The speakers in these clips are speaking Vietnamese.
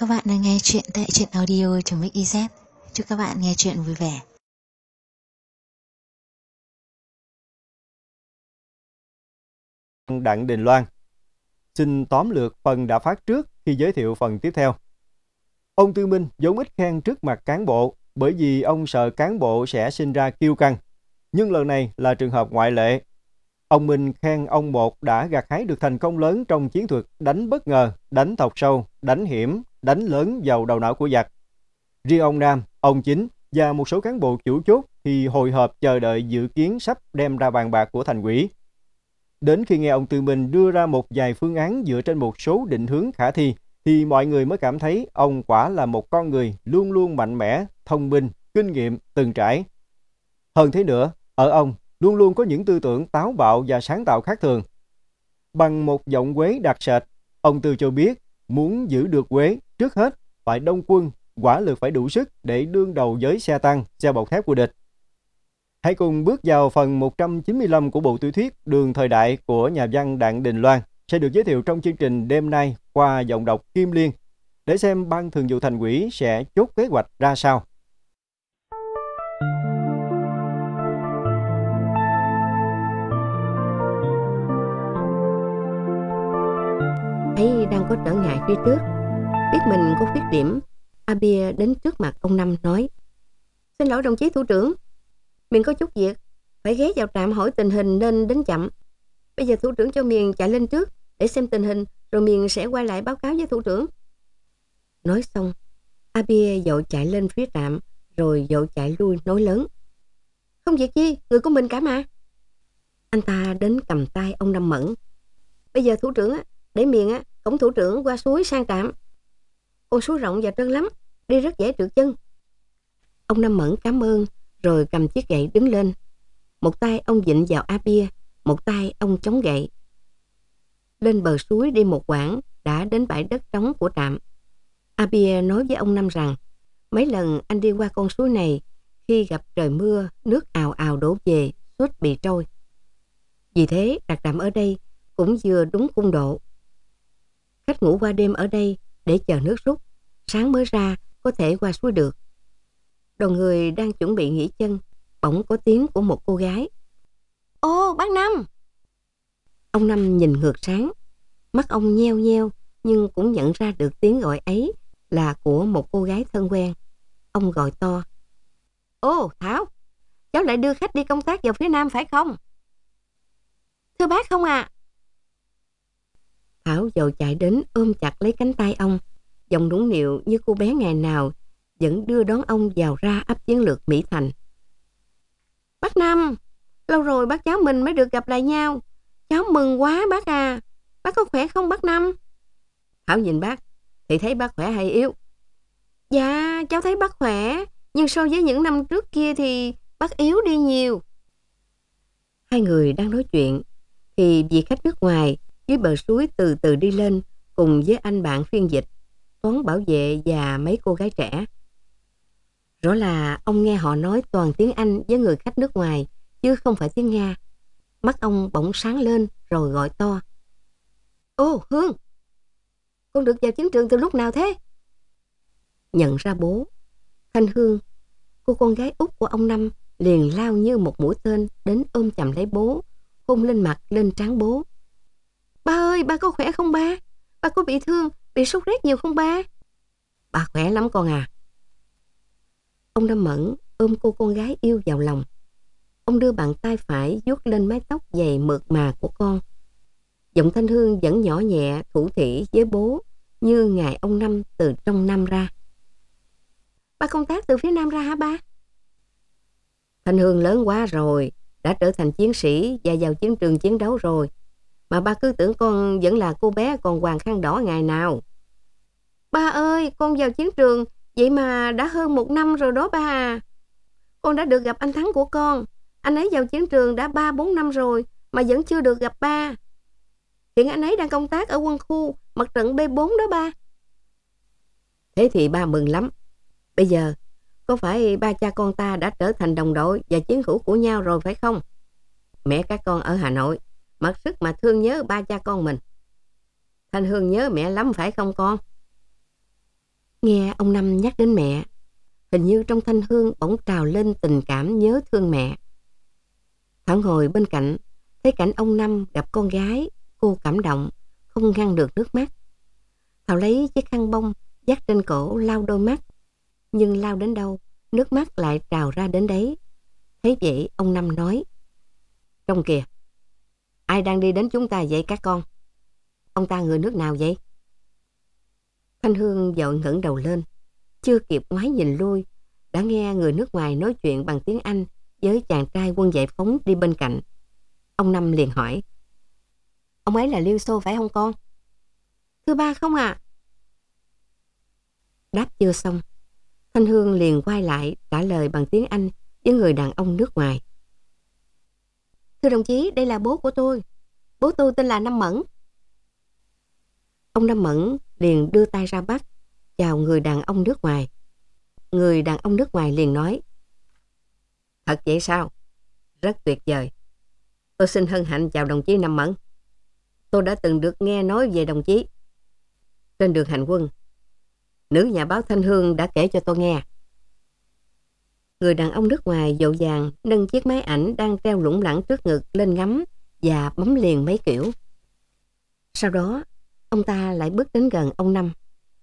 Các bạn đang nghe chuyện tại truyện audio.mix.iz. Chúc các bạn nghe chuyện vui vẻ. Đặng Đình Loan xin tóm lược phần đã phát trước khi giới thiệu phần tiếp theo. Ông Tư Minh vốn ít khen trước mặt cán bộ bởi vì ông sợ cán bộ sẽ sinh ra kiêu căng. Nhưng lần này là trường hợp ngoại lệ. Ông Minh khen ông Một đã gặt hái được thành công lớn trong chiến thuật đánh bất ngờ, đánh thọc sâu, đánh hiểm, đánh lớn vào đầu não của giặc. Riêng ông Nam, ông Chính và một số cán bộ chủ chốt thì hồi hộp chờ đợi dự kiến sắp đem ra bàn bạc của thành ủy. Đến khi nghe ông Tư Minh đưa ra một vài phương án dựa trên một số định hướng khả thi, thì mọi người mới cảm thấy ông quả là một con người luôn luôn mạnh mẽ, thông minh, kinh nghiệm, từng trải. Hơn thế nữa, ở ông luôn luôn có những tư tưởng táo bạo và sáng tạo khác thường. Bằng một giọng Quế đặc sệt, ông Tư cho biết muốn giữ được Quế, trước hết phải đông quân, quả lực phải đủ sức để đương đầu với xe tăng, xe bọc thép của địch. Hãy cùng bước vào phần 195 của bộ tiểu thuyết Đường Thời Đại của nhà văn Đặng Đình Loan sẽ được giới thiệu trong chương trình đêm nay qua giọng đọc Kim Liên, để xem Ban Thường vụ Thành ủy sẽ chốt kế hoạch ra sao. Thấy đang có trở ngại phía trước, biết mình có khuyết điểm, Abia đến trước mặt ông Năm nói: "Xin lỗi đồng chí thủ trưởng, Miền có chút việc, phải ghé vào trạm hỏi tình hình nên đến chậm. Bây giờ thủ trưởng cho Miền chạy lên trước để xem tình hình, rồi Miền sẽ quay lại báo cáo với thủ trưởng." Nói xong, Abia vội chạy lên phía trạm, rồi vội chạy lui nói lớn: "Không việc chi, người của mình cả mà." Anh ta đến cầm tay ông Năm Mẫn: "Bây giờ thủ trưởng để Miền cổng thủ trưởng qua suối sang trạm. Con suối rộng và trơn lắm, đi rất dễ trượt chân." Ông Năm Mẫn cảm ơn, rồi cầm chiếc gậy đứng lên. Một tay ông vịn vào Abia, một tay ông chống gậy. Lên bờ suối đi một quãng đã đến bãi đất trống của trạm. Abia nói với ông Năm rằng mấy lần anh đi qua con suối này, khi gặp trời mưa, nước ào ào đổ về, suốt bị trôi. Vì thế đặt trạm ở đây cũng vừa đúng khung độ. Khách ngủ qua đêm ở đây để chờ nước rút, sáng mới ra có thể qua suối được. Đoàn người đang chuẩn bị nghỉ chân, bỗng có tiếng của một cô gái: "Ô, bác Năm!" Ông Năm nhìn ngược sáng, mắt ông nheo nheo nhưng cũng nhận ra được tiếng gọi ấy là của một cô gái thân quen. Ông gọi to: "Ô, Thảo, cháu lại đưa khách đi công tác vào phía Nam phải không?" "Thưa bác không ạ." Thảo vội chạy đến ôm chặt lấy cánh tay ông, giọng nũng nịu như cô bé ngày nào vẫn đưa đón ông vào ra ấp chiến lược Mỹ Thành. "Bác Năm, lâu rồi bác cháu mình mới được gặp lại nhau. Cháu mừng quá bác à. Bác có khỏe không bác Năm?" Thảo nhìn bác thì thấy bác khỏe hay yếu? "Dạ, cháu thấy bác khỏe, nhưng so với những năm trước kia thì bác yếu đi nhiều." Hai người đang nói chuyện thì vị khách nước ngoài dưới bờ suối từ từ đi lên cùng với anh bạn phiên dịch, toán bảo vệ và mấy cô gái trẻ. Rõ là ông nghe họ nói toàn tiếng Anh với người khách nước ngoài, chứ không phải tiếng Nga. Mắt ông bỗng sáng lên rồi gọi to: "Ô, Hương, con được vào chiến trường từ lúc nào thế?" Nhận ra bố, Thanh Hương, cô con gái út của ông Năm, liền lao như một mũi tên đến ôm chầm lấy bố, hôn lên mặt lên trán bố. "Ba ơi, ba có khỏe không ba? Ba có bị thương, bị sốt rét nhiều không ba?" "Ba khỏe lắm con à." Ông Năm Mẫn ôm cô con gái yêu vào lòng. Ông đưa bàn tay phải vuốt lên mái tóc dày mượt mà của con. Giọng Thanh Hương vẫn nhỏ nhẹ thủ thỉ với bố như ngày ông Năm từ trong Nam ra. "Ba công tác từ phía Nam ra hả ba?" "Thanh Hương lớn quá rồi, đã trở thành chiến sĩ và vào chiến trường chiến đấu rồi. Mà ba cứ tưởng con vẫn là cô bé còn hoàng khăn đỏ ngày nào." "Ba ơi, con vào chiến trường vậy mà đã hơn 1 năm rồi đó ba à. Con đã được gặp anh Thắng của con. Anh ấy vào chiến trường đã 3-4 năm rồi mà vẫn chưa được gặp ba. Hiện anh ấy đang công tác ở quân khu mặt trận B4 đó ba." "Thế thì ba mừng lắm. Bây giờ có phải ba cha con ta đã trở thành đồng đội và chiến hữu của nhau rồi phải không? Mẹ các con ở Hà Nội mặc sức mà thương nhớ ba cha con mình. Thanh Hương nhớ mẹ lắm phải không con?" Nghe ông Năm nhắc đến mẹ, hình như trong Thanh Hương bỗng trào lên tình cảm nhớ thương mẹ. Thảo ngồi bên cạnh, thấy cảnh ông Năm gặp con gái, cô cảm động, không ngăn được nước mắt. Thảo lấy chiếc khăn bông dắt trên cổ lau đôi mắt, nhưng lau đến đâu, nước mắt lại trào ra đến đấy. Thấy vậy, ông Năm nói: "Trông kìa, ai đang đi đến chúng ta vậy các con? Ông ta người nước nào vậy?" Thanh Hương vội ngẩng đầu lên, chưa kịp ngoái nhìn lui, đã nghe người nước ngoài nói chuyện bằng tiếng Anh với chàng trai quân giải phóng đi bên cạnh. Ông Năm liền hỏi: "Ông ấy là Liên Xô phải không con?" "Thưa ba, không ạ." Đáp chưa xong, Thanh Hương liền quay lại trả lời bằng tiếng Anh với người đàn ông nước ngoài: "Thưa đồng chí, đây là bố của tôi. Bố tôi tên là Năm Mẫn." Ông Năm Mẫn liền đưa tay ra bắt, chào người đàn ông nước ngoài. Người đàn ông nước ngoài liền nói: "Thật vậy sao? Rất tuyệt vời. Tôi xin hân hạnh chào đồng chí Năm Mẫn. Tôi đã từng được nghe nói về đồng chí. Trên đường hành quân, nữ nhà báo Thanh Hương đã kể cho tôi nghe." Người đàn ông nước ngoài vội vàng nâng chiếc máy ảnh đang treo lủng lẳng trước ngực lên ngắm và bấm liền mấy kiểu. Sau đó, ông ta lại bước đến gần ông Năm,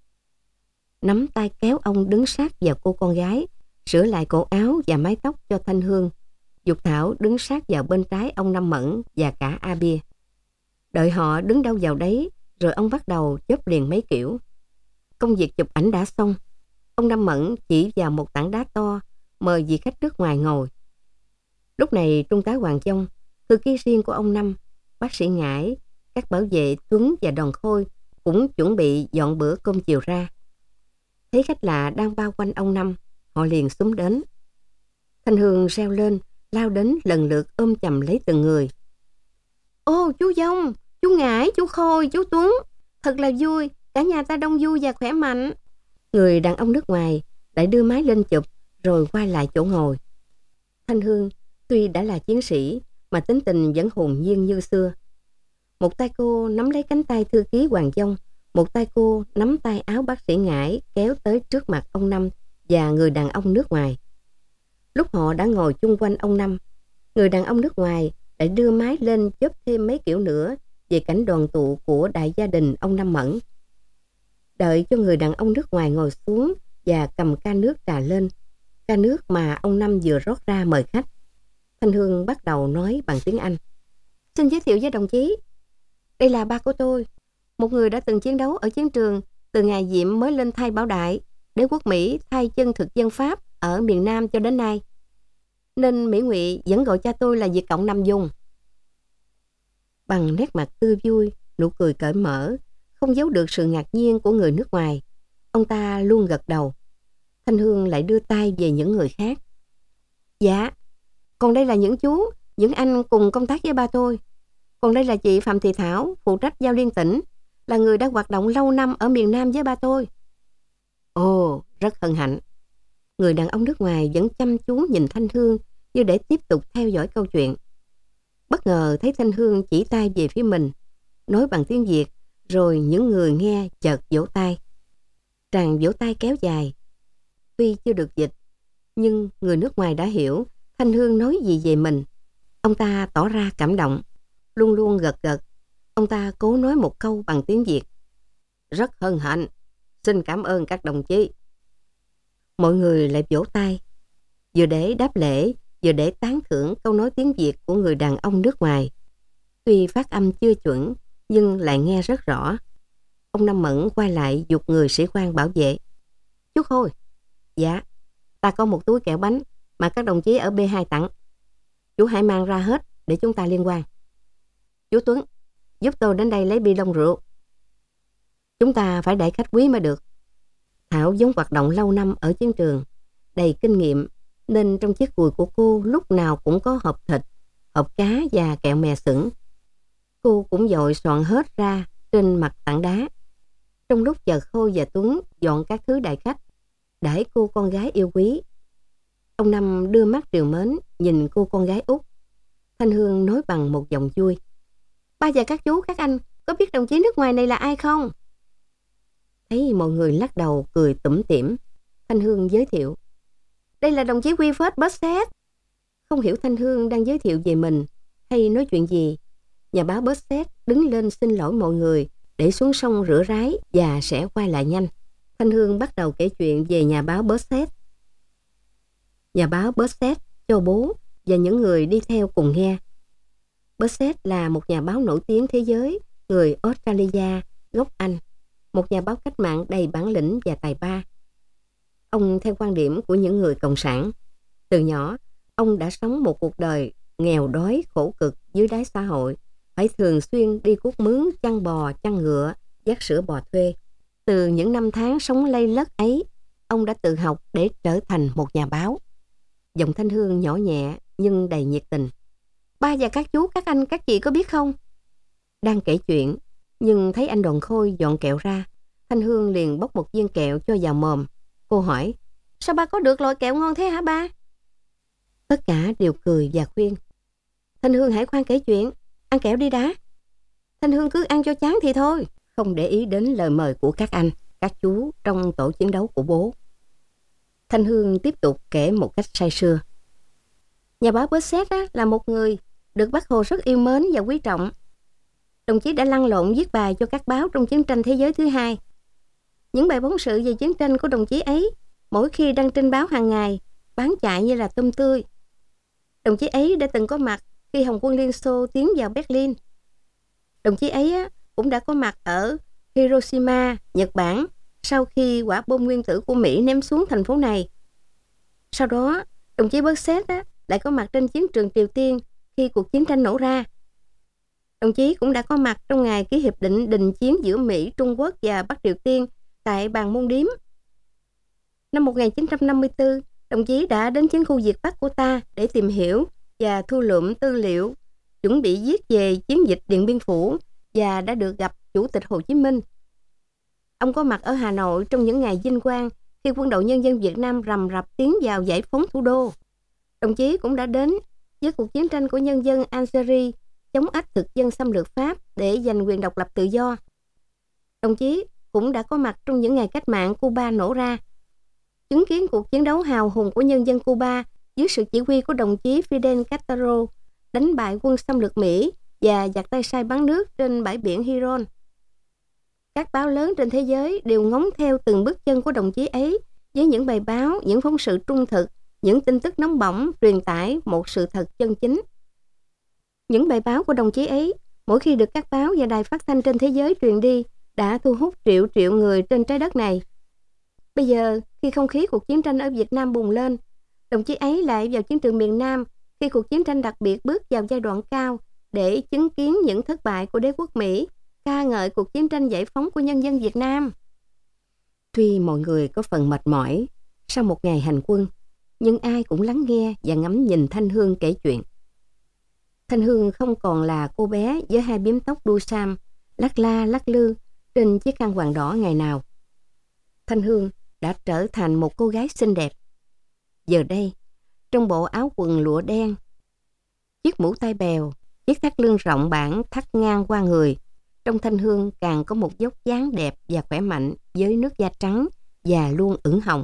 nắm tay kéo ông đứng sát vào cô con gái, sửa lại cổ áo và mái tóc cho Thanh Hương. Dục Thảo đứng sát vào bên trái ông Năm Mẫn và cả A Bia. Đợi họ đứng đâu vào đấy, rồi ông bắt đầu chớp liền mấy kiểu. Công việc chụp ảnh đã xong, ông Năm Mẫn chỉ vào một tảng đá to, mời vị khách nước ngoài ngồi. Lúc này Trung tá Hoàng Châu, thư ký riêng của ông Năm, bác sĩ Ngải, các bảo vệ Tuấn và Đoàn Khôi cũng chuẩn bị dọn bữa cơm chiều ra. Thấy khách lạ đang bao quanh ông Năm, họ liền xúm đến. Thanh Hương reo lên, lao đến lần lượt ôm chầm lấy từng người. "Ô, chú Dông, chú Ngải, chú Khôi, chú Tuấn, thật là vui, cả nhà ta đông vui và khỏe mạnh." Người đàn ông nước ngoài lại đưa máy lên chụp, rồi quay lại chỗ ngồi. Thanh Hương tuy đã là chiến sĩ mà tính tình vẫn hồn nhiên như xưa. Một tay cô nắm lấy cánh tay thư ký Hoàng Dông, một tay cô nắm tay áo bác sĩ Ngải kéo tới trước mặt ông Năm và người đàn ông nước ngoài. Lúc họ đã ngồi chung quanh ông Năm, người đàn ông nước ngoài lại đưa máy lên chớp thêm mấy kiểu nữa về cảnh đoàn tụ của đại gia đình ông Năm Mẫn. Đợi cho người đàn ông nước ngoài ngồi xuống và cầm ca nước trà lên, ca nước mà ông Năm vừa rót ra mời khách, Thanh Hương bắt đầu nói bằng tiếng Anh: "Xin giới thiệu với đồng chí, đây là ba của tôi, một người đã từng chiến đấu ở chiến trường từ ngày Diệm mới lên thay Bảo Đại, đế quốc Mỹ thay chân thực dân Pháp ở miền Nam cho đến nay. Nên Mỹ Ngụy vẫn gọi cha tôi là Việt Cộng Nam Dung." Bằng nét mặt tươi vui, nụ cười cởi mở, không giấu được sự ngạc nhiên của người nước ngoài, ông ta luôn gật đầu. Thanh Hương lại đưa tay về những người khác: "Dạ, còn đây là những chú, những anh cùng công tác với ba tôi. Còn đây là chị Phạm Thị Thảo, phụ trách giao liên tỉnh, là người đã hoạt động lâu năm ở miền Nam với ba tôi." "Ồ, rất hân hạnh." Người đàn ông nước ngoài vẫn chăm chú nhìn Thanh Hương như để tiếp tục theo dõi câu chuyện. Bất ngờ thấy Thanh Hương chỉ tay về phía mình, nói bằng tiếng Việt, rồi những người nghe chợt vỗ tay. Tràng vỗ tay kéo dài. Tuy chưa được dịch, nhưng người nước ngoài đã hiểu Thanh Hương nói gì về mình. Ông ta tỏ ra cảm động, luôn luôn gật gật. Ông ta cố nói một câu bằng tiếng Việt: "Rất hân hạnh, xin cảm ơn các đồng chí." Mọi người lại vỗ tay, vừa để đáp lễ, vừa để tán thưởng câu nói tiếng Việt của người đàn ông nước ngoài. Tuy phát âm chưa chuẩn, nhưng lại nghe rất rõ. Ông Năm Mẫn quay lại giục người sĩ quan bảo vệ: "Chú Khôi." "Dạ, ta có một túi kẹo bánh mà các đồng chí ở B2 tặng. Chú hãy mang ra hết để chúng ta liên quan. Chú Tuấn, giúp tôi đến đây lấy bi lông rượu. Chúng ta phải đãi khách quý mới được." Thảo vốn hoạt động lâu năm ở chiến trường, đầy kinh nghiệm, nên trong chiếc cùi của cô lúc nào cũng có hộp thịt, hộp cá và kẹo mè sửng. Cô cũng vội soạn hết ra trên mặt tảng đá. Trong lúc chờ Khôi và Tuấn dọn các thứ đại khách, đãi cô con gái yêu quý, ông Năm đưa mắt trìu mến nhìn cô con gái út. Thanh Hương nói bằng một giọng vui: "Ba và các chú, các anh có biết đồng chí nước ngoài này là ai không?" Thấy mọi người lắc đầu cười tủm tỉm, Thanh Hương giới thiệu. Đây là đồng chí Wilford Bussett. Không hiểu Thanh Hương đang giới thiệu về mình hay nói chuyện gì, nhà báo Bussett đứng lên xin lỗi mọi người để xuống sông rửa ráy và sẽ quay lại nhanh. Thanh Hương bắt đầu kể chuyện về nhà báo Bussett. Nhà báo Bussett cho bố và những người đi theo cùng nghe. Bussett là một nhà báo nổi tiếng thế giới, người Australia, gốc Anh, một nhà báo cách mạng đầy bản lĩnh và tài ba. Ông theo quan điểm của những người cộng sản. Từ nhỏ, ông đã sống một cuộc đời nghèo đói khổ cực dưới đáy xã hội, phải thường xuyên đi cuốc mướn chăn bò, chăn ngựa, vác sữa bò thuê. Từ những năm tháng sống lây lất ấy, ông đã tự học để trở thành một nhà báo. Giọng Thanh Hương nhỏ nhẹ nhưng đầy nhiệt tình. Ba và các chú, các anh, các chị có biết không? Đang kể chuyện, nhưng thấy anh Đoàn Khôi dọn kẹo ra, Thanh Hương liền bóc một viên kẹo cho vào mồm. Cô hỏi, sao ba có được loại kẹo ngon thế hả ba? Tất cả đều cười và khuyên. Thanh Hương hãy khoan kể chuyện, ăn kẹo đi đã. Thanh Hương cứ ăn cho chán thì thôi, không để ý đến lời mời của các anh, các chú trong tổ chiến đấu của bố. Thanh Hương tiếp tục kể một cách say sưa. Nhà báo Bussett là một người được Bác Hồ rất yêu mến và quý trọng. Đồng chí đã lăn lộn viết bài cho các báo trong chiến tranh thế giới thứ hai. Những bài phóng sự về chiến tranh của đồng chí ấy mỗi khi đăng trên báo hàng ngày, bán chạy như là tôm tươi. Đồng chí ấy đã từng có mặt khi Hồng quân Liên Xô tiến vào Berlin. Đồng chí ấy cũng đã có mặt ở Hiroshima, Nhật Bản, sau khi quả bom nguyên tử của Mỹ ném xuống thành phố này. Sau đó, đồng chí Bussett lại có mặt trên chiến trường Triều Tiên khi cuộc chiến tranh nổ ra. Đồng chí cũng đã có mặt trong ngày ký hiệp định đình chiến giữa Mỹ, Trung Quốc và Bắc Triều Tiên tại Bàn Môn Điếm. Năm 1954, đồng chí đã đến chiến khu Việt Bắc của ta để tìm hiểu và thu lượm tư liệu, chuẩn bị viết về chiến dịch Điện Biên Phủ và đã được gặp Chủ tịch Hồ Chí Minh. Ông có mặt ở Hà Nội trong những ngày vinh quang khi Quân đội Nhân dân Việt Nam rầm rập tiến vào giải phóng thủ đô. Đồng chí cũng đã đến với cuộc chiến tranh của nhân dân Algeria chống ách thực dân xâm lược Pháp để giành quyền độc lập tự do. Đồng chí cũng đã có mặt trong những ngày cách mạng Cuba nổ ra, chứng kiến cuộc chiến đấu hào hùng của nhân dân Cuba dưới sự chỉ huy của đồng chí Fidel Castro đánh bại quân xâm lược Mỹ và giặc tay sai bắn nước trên bãi biển Huron. Các báo lớn trên thế giới đều ngóng theo từng bước chân của đồng chí ấy với những bài báo, những phóng sự trung thực, những tin tức nóng bỏng truyền tải một sự thật chân chính. Những bài báo của đồng chí ấy, mỗi khi được các báo và đài phát thanh trên thế giới truyền đi, đã thu hút triệu triệu người trên trái đất này. Bây giờ, khi không khí cuộc chiến tranh ở Việt Nam bùng lên, đồng chí ấy lại vào chiến trường miền Nam khi cuộc chiến tranh đặc biệt bước vào giai đoạn cao để chứng kiến những thất bại của đế quốc Mỹ, ca ngợi cuộc chiến tranh giải phóng của nhân dân Việt Nam. Tuy mọi người có phần mệt mỏi sau một ngày hành quân, nhưng ai cũng lắng nghe và ngắm nhìn Thanh Hương kể chuyện. Thanh Hương không còn là cô bé với hai bím tóc đuôi sam, lắc la lắc lư trên chiếc khăn quàng đỏ ngày nào. Thanh Hương đã trở thành một cô gái xinh đẹp. Giờ đây, trong bộ áo quần lụa đen, chiếc mũ tai bèo, chiếc thắt lưng rộng bản thắt ngang qua người, trong Thanh Hương càng có một dốc dáng đẹp và khỏe mạnh với nước da trắng và luôn ửng hồng.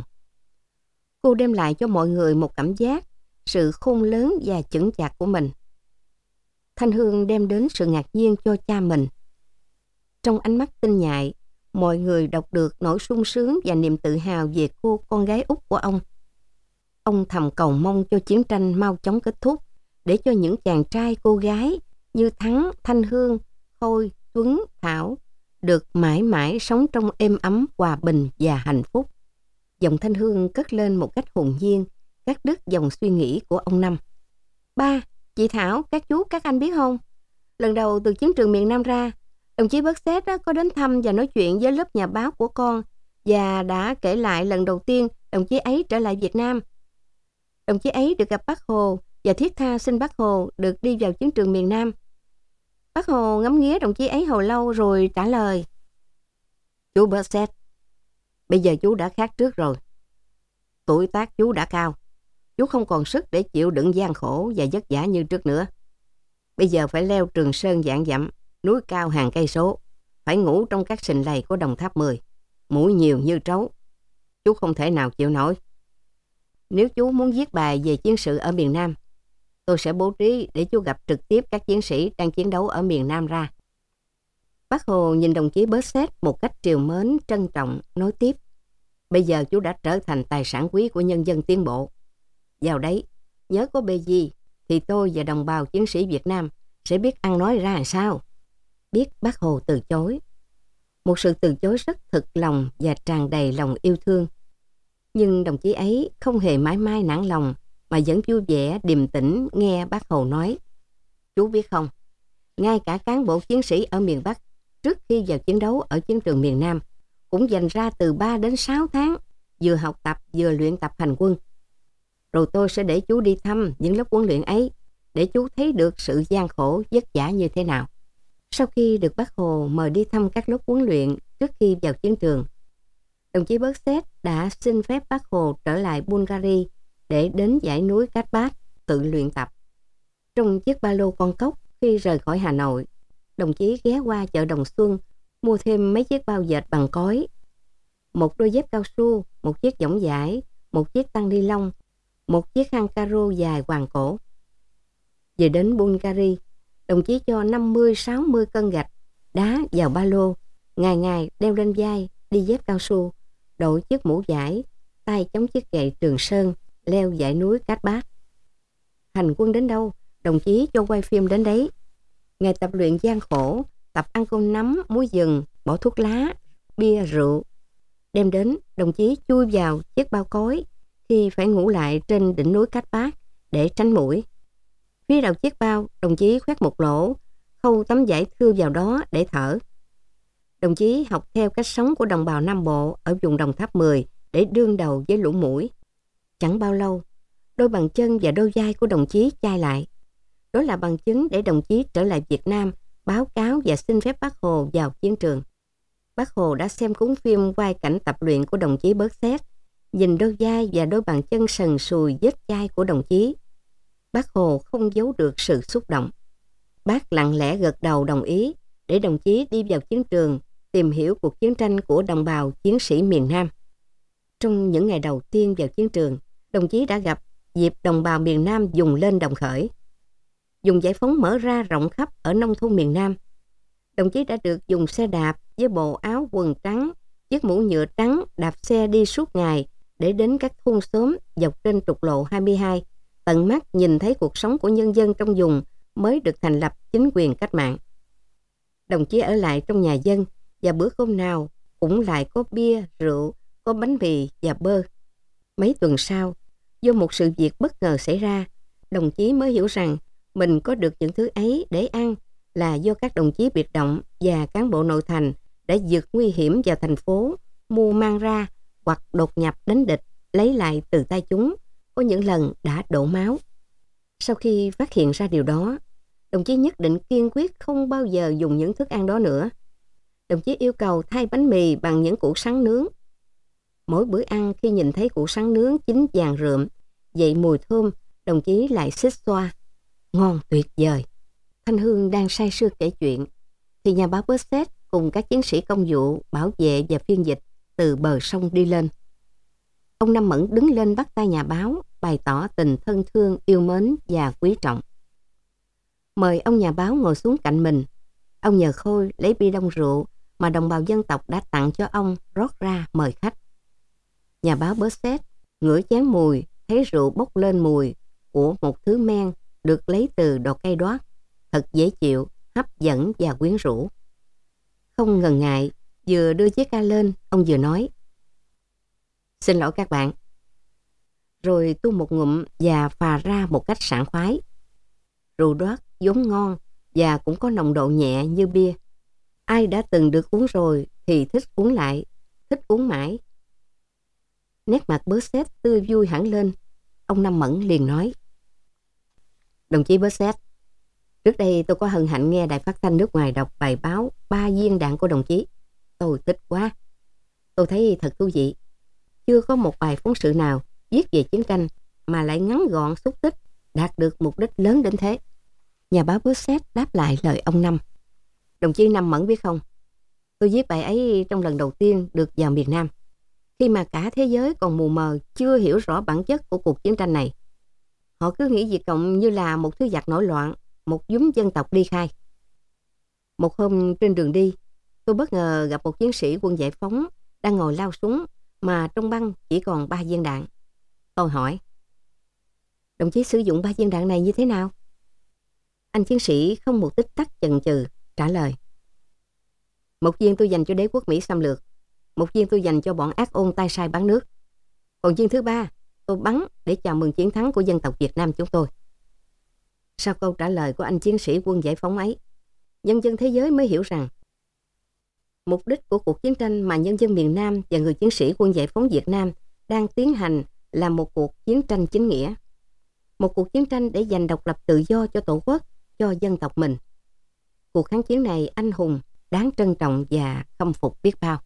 Cô đem lại cho mọi người một cảm giác, sự khôn lớn và chững chạc của mình. Thanh Hương đem đến sự ngạc nhiên cho cha mình. Trong ánh mắt tinh nhạy, mọi người đọc được nỗi sung sướng và niềm tự hào về cô con gái út của ông. Ông thầm cầu mong cho chiến tranh mau chóng kết thúc, để cho những chàng trai cô gái như Thắng, Thanh Hương, Khôi, Tuấn, Thảo được mãi mãi sống trong êm ấm, hòa bình và hạnh phúc. Giọng Thanh Hương cất lên một cách hồn nhiên, cắt đứt dòng suy nghĩ của ông Năm. Ba, chị Thảo, các chú, các anh biết không? Lần đầu từ chiến trường miền Nam ra, đồng chí Bussett có đến thăm và nói chuyện với lớp nhà báo của con và đã kể lại lần đầu tiên đồng chí ấy trở lại Việt Nam. Đồng chí ấy được gặp Bác Hồ và thiết tha xin Bác Hồ được đi vào chiến trường miền Nam. Bác Hồ ngắm nghía đồng chí ấy hồi lâu rồi trả lời: Chú Bussett, bây giờ chú đã khác trước rồi. Tuổi tác chú đã cao. Chú không còn sức để chịu đựng gian khổ và vất vả như trước nữa. Bây giờ phải leo Trường Sơn vạn dặm, núi cao hàng cây số, phải ngủ trong các sình lầy của Đồng Tháp 10. mũi nhiều như trấu. Chú không thể nào chịu nổi. Nếu chú muốn viết bài về chiến sự ở miền Nam, tôi sẽ bố trí để chú gặp trực tiếp các chiến sĩ đang chiến đấu ở miền Nam ra. Bác Hồ nhìn đồng chí Berset một cách trìu mến, trân trọng, nói tiếp. Bây giờ chú đã trở thành tài sản quý của nhân dân tiến bộ. Vào đấy, nhớ có bề gì thì tôi và đồng bào chiến sĩ Việt Nam sẽ biết ăn nói ra làm sao. Biết Bác Hồ từ chối. Một sự từ chối rất thực lòng và tràn đầy lòng yêu thương. Nhưng đồng chí ấy không hề mãi mai nản lòng, mà vẫn vui vẻ điềm tĩnh nghe Bác Hồ nói. Chú biết không, ngay cả cán bộ chiến sĩ ở miền Bắc trước khi vào chiến đấu ở chiến trường miền Nam cũng dành ra từ 3 đến 6 tháng vừa học tập vừa luyện tập hành quân. Rồi tôi sẽ để chú đi thăm những lớp huấn luyện ấy để chú thấy được sự gian khổ vất vả như thế nào. Sau khi được Bác Hồ mời đi thăm các lớp huấn luyện trước khi vào chiến trường, đồng chí Berset đã xin phép Bác Hồ trở lại Bulgaria để đến dãy núi Karpat tự luyện tập. Trong chiếc ba lô con cốc khi rời khỏi Hà Nội, đồng chí ghé qua chợ Đồng Xuân mua thêm mấy chiếc bao dệt bằng cói, một đôi dép cao su, một chiếc võng vải, một chiếc tăng ni lông, một chiếc khăn caro dài hoàng cổ. Về đến Bulgaria, đồng chí cho 50-60 cân gạch đá vào ba lô, ngày đeo lên vai, đi dép cao su, đội chiếc mũ vải, tay chống chiếc gậy Trường Sơn, leo dãy núi Karpat. Hành quân đến đâu, đồng chí cho quay phim đến đấy. Ngày tập luyện gian khổ, tập ăn cơm nắm, muối rừng, bỏ thuốc lá, bia, rượu. Đem đến, đồng chí chui vào chiếc bao cối khi phải ngủ lại trên đỉnh núi Karpat để tránh muỗi. Phía đầu chiếc bao, đồng chí khoét một lỗ, khâu tấm vải thưa vào đó để thở. Đồng chí học theo cách sống của đồng bào Nam Bộ ở vùng Đồng Tháp 10 để đương đầu với lũ muỗi. Chẳng bao lâu, đôi bàn chân và đôi vai của đồng chí chai lại. Đó là bằng chứng để đồng chí trở lại Việt Nam, báo cáo và xin phép Bác Hồ vào chiến trường. Bác Hồ đã xem cuốn phim quay cảnh tập luyện của đồng chí Berset, nhìn đôi vai và đôi bàn chân sần sùi vết chai của đồng chí. Bác Hồ không giấu được sự xúc động. Bác lặng lẽ gật đầu đồng ý để đồng chí đi vào chiến trường, tìm hiểu cuộc chiến tranh của đồng bào chiến sĩ miền Nam. Trong những ngày đầu tiên vào chiến trường, đồng chí đã gặp dịp đồng bào miền Nam dùng lên đồng khởi. Dùng giải phóng mở ra rộng khắp ở nông thôn miền Nam. Đồng chí đã được dùng xe đạp với bộ áo quần trắng, chiếc mũ nhựa trắng đạp xe đi suốt ngày để đến các thôn xóm dọc trên trục lộ 22, tận mắt nhìn thấy cuộc sống của nhân dân trong vùng mới được thành lập chính quyền cách mạng. Đồng chí ở lại trong nhà dân và bữa cơm nào cũng lại có bia, rượu, có bánh mì và bơ. Mấy tuần sau, do một sự việc bất ngờ xảy ra, đồng chí mới hiểu rằng mình có được những thứ ấy để ăn là do các đồng chí biệt động và cán bộ nội thành đã vượt nguy hiểm vào thành phố, mua mang ra hoặc đột nhập đánh địch, lấy lại từ tay chúng, có những lần đã đổ máu. Sau khi phát hiện ra điều đó, đồng chí nhất định kiên quyết không bao giờ dùng những thức ăn đó nữa. Đồng chí yêu cầu thay bánh mì bằng những củ sắn nướng. Mỗi bữa ăn khi nhìn thấy củ sắn nướng chín vàng rượm, dậy mùi thơm, đồng chí lại xích xoa. Ngon tuyệt vời. Thanh Hương đang say sưa kể chuyện, thì nhà báo Berset cùng các chiến sĩ công vụ, bảo vệ và phiên dịch từ bờ sông đi lên. Ông Năm Mẫn đứng lên bắt tay nhà báo, bày tỏ tình thân thương, yêu mến và quý trọng. Mời ông nhà báo ngồi xuống cạnh mình. Ông nhờ Khôi lấy bi đông rượu mà đồng bào dân tộc đã tặng cho ông rót ra mời khách. Nhà báo Berset ngửi chén mùi, thấy rượu bốc lên mùi của một thứ men được lấy từ đọt cây đoát, thật dễ chịu, hấp dẫn và quyến rũ. Không ngần ngại, vừa đưa chiếc ca lên, ông vừa nói: Xin lỗi các bạn. Rồi tu một ngụm và phà ra một cách sảng khoái. Rượu đoát vốn ngon và cũng có nồng độ nhẹ như bia. Ai đã từng được uống rồi thì thích uống lại, thích uống mãi. Nét mặt Berset tươi vui hẳn lên. Ông Năm Mẫn liền nói: Đồng chí Berset, trước đây tôi có hân hạnh nghe đài phát thanh nước ngoài đọc bài báo 3 viên đạn của đồng chí. Tôi thích quá. Tôi thấy thật thú vị. Chưa có một bài phóng sự nào viết về chiến tranh mà lại ngắn gọn xúc tích, đạt được mục đích lớn đến thế. Nhà báo Berset đáp lại lời ông Năm: Đồng chí Năm Mẫn biết không, Tôi viết bài ấy trong lần đầu tiên được vào miền Nam, khi mà cả thế giới còn mù mờ, chưa hiểu rõ bản chất của cuộc chiến tranh này. Họ cứ nghĩ Việt Cộng như là một thứ giặc nổi loạn, một nhóm dân tộc ly khai. Một hôm trên đường đi, tôi bất ngờ gặp một chiến sĩ quân giải phóng đang ngồi lao súng mà trong băng chỉ còn 3 viên đạn. Tôi hỏi, đồng chí sử dụng 3 viên đạn này như thế nào? Anh chiến sĩ không một tích tắc chần chừ trả lời, một viên tôi dành cho đế quốc Mỹ xâm lược, một viên tôi dành cho bọn ác ôn tay sai bán nước, còn viên thứ 3 tôi bắn để chào mừng chiến thắng của dân tộc Việt Nam chúng tôi. Sau câu trả lời của anh chiến sĩ quân giải phóng ấy, nhân dân thế giới mới hiểu rằng mục đích của cuộc chiến tranh mà nhân dân miền Nam và người chiến sĩ quân giải phóng Việt Nam đang tiến hành là một cuộc chiến tranh chính nghĩa. Một cuộc chiến tranh để giành độc lập tự do cho Tổ quốc, cho dân tộc mình. Cuộc kháng chiến này anh hùng, đáng trân trọng và khâm phục biết bao.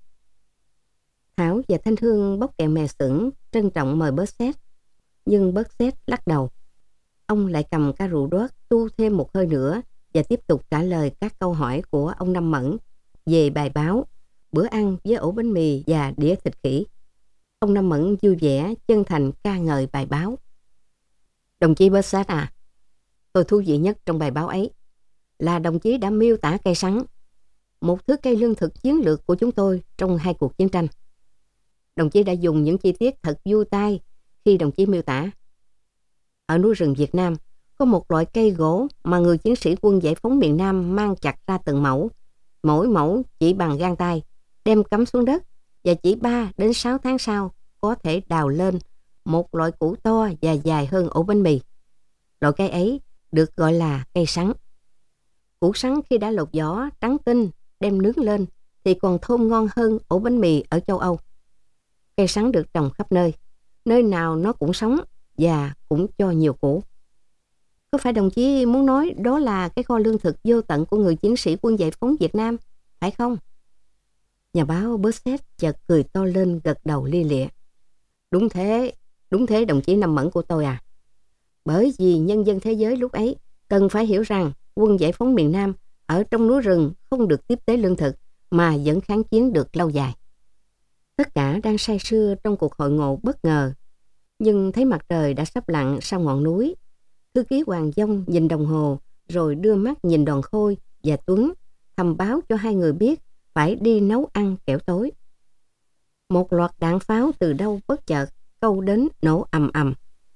Thảo và Thanh Hương bốc kẹo mè sửng, trân trọng mời Bớt-xét. Nhưng Bớt-xét lắc đầu. Ông lại cầm ca rượu đốt tu thêm một hơi nữa và tiếp tục trả lời các câu hỏi của ông Năm Mẫn về bài báo, bữa ăn với ổ bánh mì và đĩa thịt khỉ. Ông Năm Mẫn vui vẻ, chân thành ca ngợi bài báo. Đồng chí Bớt-xét à, tôi thú vị nhất trong bài báo ấy là đồng chí đã miêu tả cây sắn, một thứ cây lương thực chiến lược của chúng tôi trong 2 cuộc chiến tranh. Đồng chí đã dùng những chi tiết thật vui tai khi đồng chí miêu tả. Ở núi rừng Việt Nam có một loại cây gỗ mà người chiến sĩ quân giải phóng miền Nam mang chặt ra từng mẫu, mỗi mẫu chỉ bằng gang tay, đem cắm xuống đất và chỉ 3 đến 6 tháng sau có thể đào lên một loại củ to và dài hơn ổ bánh mì. Loại cây ấy được gọi là cây sắn. Củ sắn khi đã lột vỏ trắng tinh, đem nướng lên thì còn thơm ngon hơn ổ bánh mì ở châu Âu. Cây sắn được trồng khắp nơi, nơi nào nó cũng sống và cũng cho nhiều củ. Có phải đồng chí muốn nói đó là cái kho lương thực vô tận của người chiến sĩ quân giải phóng Việt Nam, phải không? Nhà báo Bớt-xét chợt cười to lên, gật đầu lia lịa. Đúng thế đồng chí Năm Mẫn của tôi à. Bởi vì nhân dân thế giới lúc ấy cần phải hiểu rằng quân giải phóng miền Nam ở trong núi rừng không được tiếp tế lương thực mà vẫn kháng chiến được lâu dài. Tất cả đang say sưa trong cuộc hội ngộ bất ngờ, nhưng thấy mặt trời đã sắp lặn sau ngọn núi. Thư ký Hoàng Dông nhìn đồng hồ rồi đưa mắt nhìn Đoàn Khôi và Tuấn, thầm báo cho 2 người biết phải đi nấu ăn kẻo tối. Một loạt đạn pháo từ đâu bất chợt câu đến nổ ầm ầm.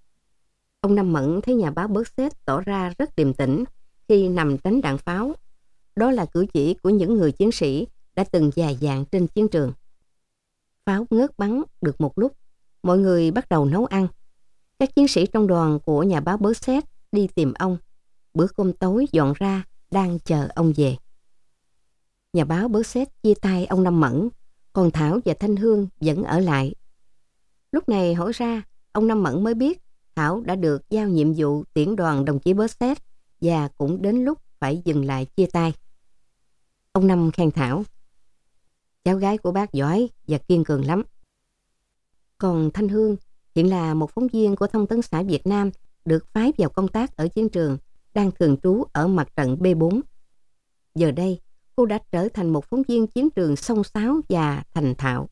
Ông Năm Mẫn thấy nhà báo Bớt-xét tỏ ra rất điềm tĩnh khi nằm tránh đạn pháo. Đó là cử chỉ của những người chiến sĩ đã từng dày dạn trên chiến trường. Pháo ngớt bắn được một lúc, mọi người bắt đầu nấu ăn. Các chiến sĩ trong đoàn của nhà báo Bớt-xét đi tìm ông. Bữa cơm tối dọn ra, đang chờ ông về. Nhà báo Bớt-xét chia tay ông Năm Mẫn, còn Thảo và Thanh Hương vẫn ở lại. Lúc này hỏi ra, ông Năm Mẫn mới biết Thảo đã được giao nhiệm vụ tiễn đoàn đồng chí Bớt-xét và cũng đến lúc phải dừng lại chia tay. Ông Năm khen Thảo. Cháu gái của bác giỏi và kiên cường lắm. Còn Thanh Hương hiện là một phóng viên của Thông tấn xã Việt Nam được phái vào công tác ở chiến trường, đang thường trú ở mặt trận B4. Giờ đây, cô đã trở thành một phóng viên chiến trường xông xáo và thành thạo.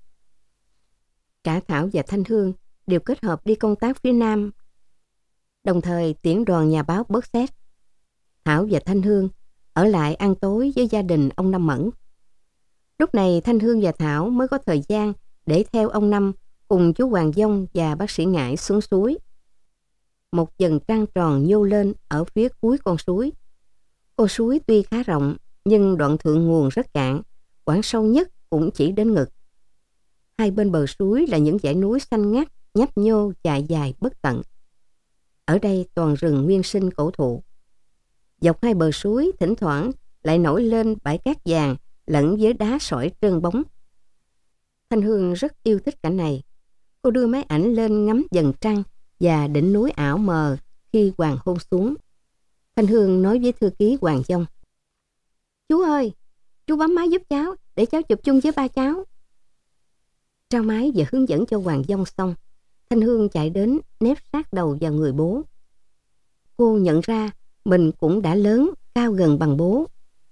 Cả Thảo và Thanh Hương đều kết hợp đi công tác phía Nam, đồng thời tiễn đoàn nhà báo Bớt-xét. Thảo và Thanh Hương ở lại ăn tối với gia đình ông Năm Mẫn. Lúc này Thanh Hương và Thảo mới có thời gian để theo ông Năm cùng chú Hoàng Dông và bác sĩ Ngải xuống suối. Một dần trăng tròn nhô lên ở phía cuối con suối. Con suối tuy khá rộng nhưng đoạn thượng nguồn rất cạn, quãng sâu nhất cũng chỉ đến ngực. Hai bên bờ suối là những dãy núi xanh ngắt, nhấp nhô chạy dài bất tận. Ở đây toàn rừng nguyên sinh cổ thụ. Dọc hai bờ suối thỉnh thoảng lại nổi lên bãi cát vàng lẫn với đá sỏi trơn bóng. Thanh Hương rất yêu thích cảnh này. Cô đưa máy ảnh lên ngắm dần trăng và đỉnh núi ảo mờ khi hoàng hôn xuống. Thanh Hương nói với thư ký Hoàng Dông. Chú ơi, chú bấm máy giúp cháu để cháu chụp chung với ba cháu. Trao máy và hướng dẫn cho Hoàng Dông xong, Thanh Hương chạy đến nép sát đầu vào người bố. Cô nhận ra mình cũng đã lớn, cao gần bằng bố.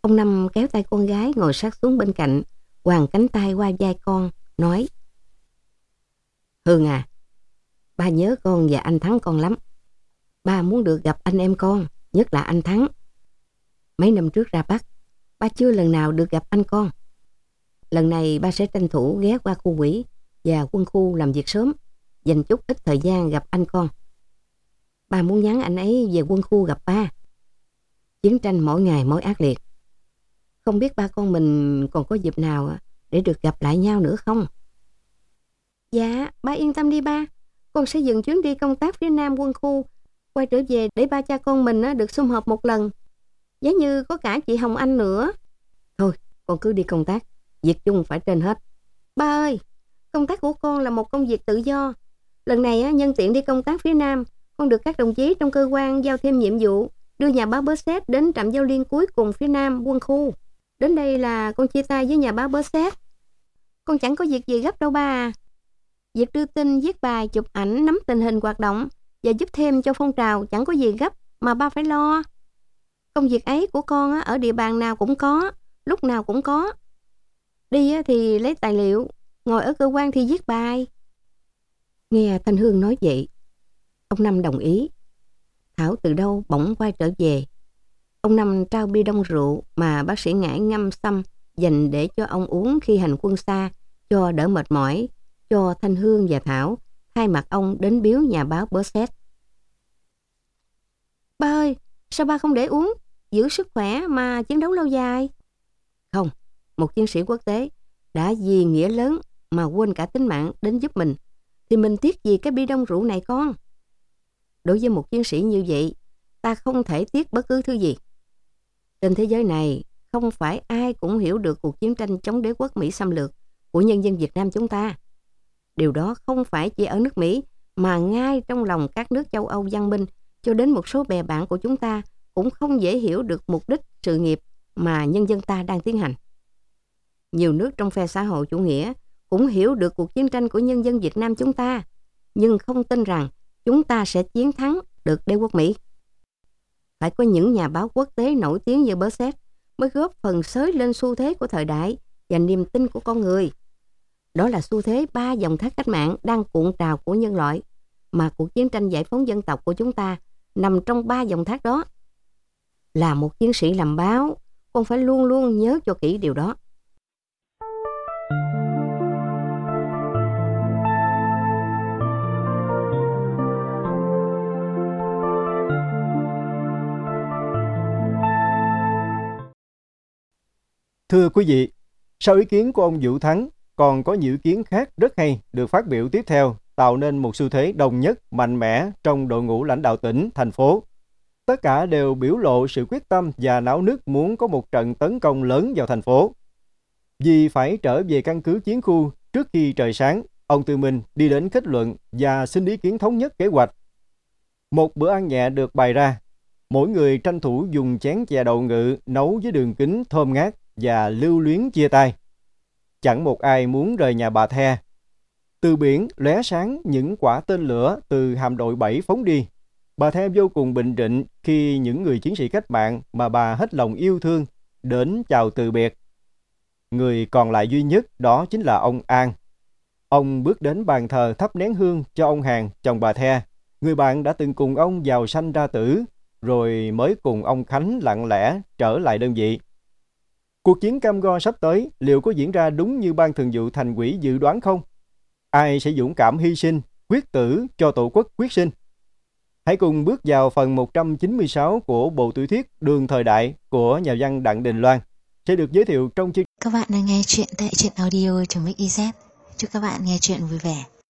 Ông Năm kéo tay con gái ngồi sát xuống bên cạnh, quàng cánh tay qua vai con, nói: Hương à, ba nhớ con và anh Thắng con lắm. Ba muốn được gặp anh em con, nhất là anh Thắng. Mấy năm trước ra Bắc, ba chưa lần nào được gặp anh con. Lần này ba sẽ tranh thủ ghé qua khu quỹ và quân khu làm việc sớm, dành chút ít thời gian gặp anh con. Ba muốn nhắn anh ấy về quân khu gặp ba. Chiến tranh mỗi ngày mỗi ác liệt. Không biết ba con mình còn có dịp nào để được gặp lại nhau nữa không? Dạ, ba yên tâm đi ba. Con sẽ dừng chuyến đi công tác phía Nam quân khu, quay trở về để ba cha con mình được sum họp một lần. Giá như có cả chị Hồng Anh nữa. Thôi, con cứ đi công tác, việc chung phải trên hết. Ba ơi, công tác của con là một công việc tự do. Lần này nhân tiện đi công tác phía Nam, con được các đồng chí trong cơ quan giao thêm nhiệm vụ đưa nhà báo Berset đến trạm giao liên cuối cùng phía Nam quân khu. Đến đây là con chia tay với nhà báo Berset. Con chẳng có việc gì gấp đâu ba à. Việc đưa tin, viết bài, chụp ảnh, nắm tình hình hoạt động và giúp thêm cho phong trào chẳng có gì gấp mà ba phải lo. Công việc ấy của con ở địa bàn nào cũng có, lúc nào cũng có. Đi thì lấy tài liệu, ngồi ở cơ quan thì viết bài. Nghe Thanh Hương nói vậy, ông Năm đồng ý. Thảo từ đâu bỗng quay trở về. Ông Năm trao bi đông rượu mà bác sĩ Ngải ngâm xăm dành để cho ông uống khi hành quân xa, cho đỡ mệt mỏi, cho Thanh Hương và Thảo thay mặt ông đến biếu nhà báo Berset. Ba ơi, sao ba không để uống, giữ sức khỏe mà chiến đấu lâu dài? Không, một chiến sĩ quốc tế đã vì nghĩa lớn mà quên cả tính mạng đến giúp mình, thì mình tiếc gì cái bi đông rượu này con? Đối với một chiến sĩ như vậy, ta không thể tiếc bất cứ thứ gì. Trên thế giới này, không phải ai cũng hiểu được cuộc chiến tranh chống đế quốc Mỹ xâm lược của nhân dân Việt Nam chúng ta. Điều đó không phải chỉ ở nước Mỹ, mà ngay trong lòng các nước châu Âu văn minh cho đến một số bè bạn của chúng ta cũng không dễ hiểu được mục đích sự nghiệp mà nhân dân ta đang tiến hành. Nhiều nước trong phe xã hội chủ nghĩa cũng hiểu được cuộc chiến tranh của nhân dân Việt Nam chúng ta, nhưng không tin rằng chúng ta sẽ chiến thắng được đế quốc Mỹ. Phải có những nhà báo quốc tế nổi tiếng như Berset mới góp phần xới lên xu thế của thời đại và niềm tin của con người. Đó là xu thế 3 dòng thác cách mạng đang cuộn trào của nhân loại, mà cuộc chiến tranh giải phóng dân tộc của chúng ta nằm trong 3 dòng thác đó. Là một chiến sĩ làm báo, con phải luôn luôn nhớ cho kỹ điều đó. Thưa quý vị, sau ý kiến của ông Vũ Thắng, còn có nhiều ý kiến khác rất hay được phát biểu tiếp theo, tạo nên một xu thế đồng nhất, mạnh mẽ trong đội ngũ lãnh đạo tỉnh, thành phố. Tất cả đều biểu lộ sự quyết tâm và náo nức muốn có một trận tấn công lớn vào thành phố. Vì phải trở về căn cứ chiến khu trước khi trời sáng, ông Tư Minh đi đến kết luận và xin ý kiến thống nhất kế hoạch. Một bữa ăn nhẹ được bày ra. Mỗi người tranh thủ dùng chén chè đậu ngự nấu với đường kính thơm ngát và lưu luyến chia tay. Chẳng một ai muốn rời nhà bà The. Từ biển lóe sáng những quả tên lửa từ hạm đội 7 phóng đi. Bà The vô cùng bình định khi những người chiến sĩ cách mạng mà bà hết lòng yêu thương đến chào từ biệt. Người còn lại duy nhất đó chính là ông An. Ông bước đến bàn thờ thắp nén hương cho ông Hàn, chồng bà The, người bạn đã từng cùng ông vào sanh ra tử, rồi mới cùng ông Khánh lặng lẽ trở lại đơn vị. Cuộc chiến cam go sắp tới liệu có diễn ra đúng như ban thường vụ thành ủy dự đoán không? Ai sẽ dũng cảm hy sinh, quyết tử cho tổ quốc quyết sinh? Hãy cùng bước vào phần 196 của bộ tiểu thuyết Đường Thời Đại của nhà văn Đặng Đình Loan, sẽ được giới thiệu trong chương. Các bạn đang nghe chuyện tại truyện audio.mix.iz. Chúc các bạn nghe chuyện vui vẻ.